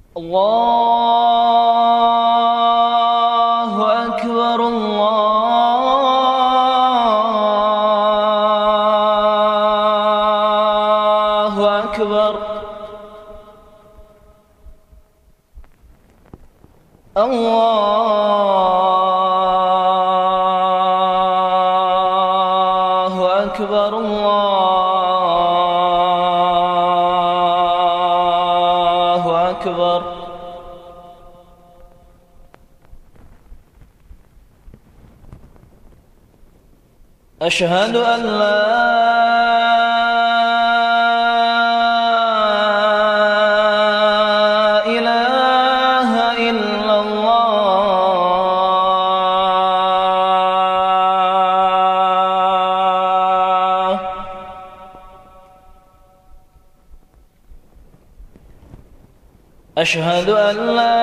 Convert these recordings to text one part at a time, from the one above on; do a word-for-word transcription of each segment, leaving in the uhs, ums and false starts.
الله أكبر الله أكبر الله أكبر الله أكبر. أشهد أن لا إله إلا الله. أشهد أن لا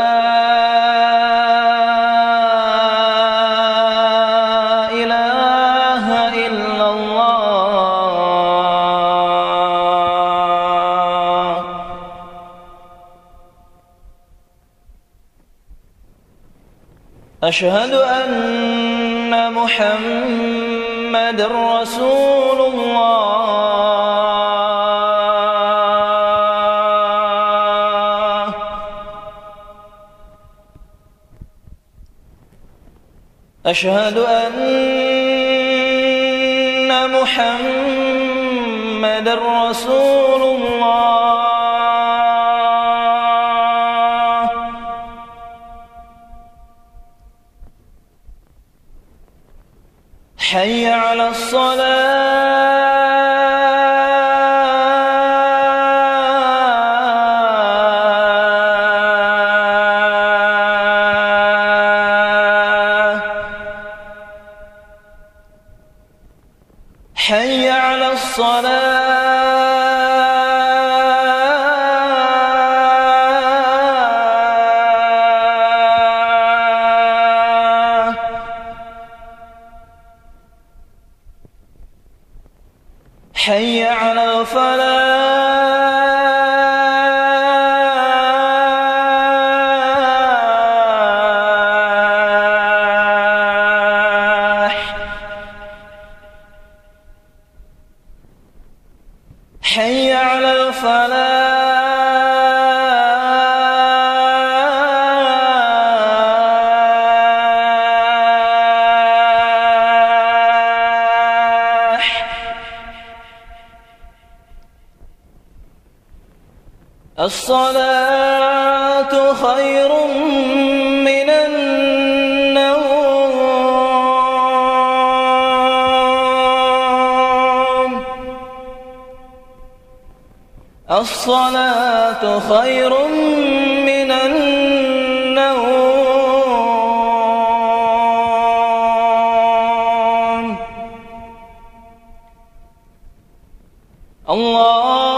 أشهد أن محمد رسول الله. أشهد أن محمد رسول الله. حي على الصلاة. حي على الصلاة. حي على الفلاح. حي على الفلاح. الصلاة خير من النوم. الصلاة خير من النوم. الله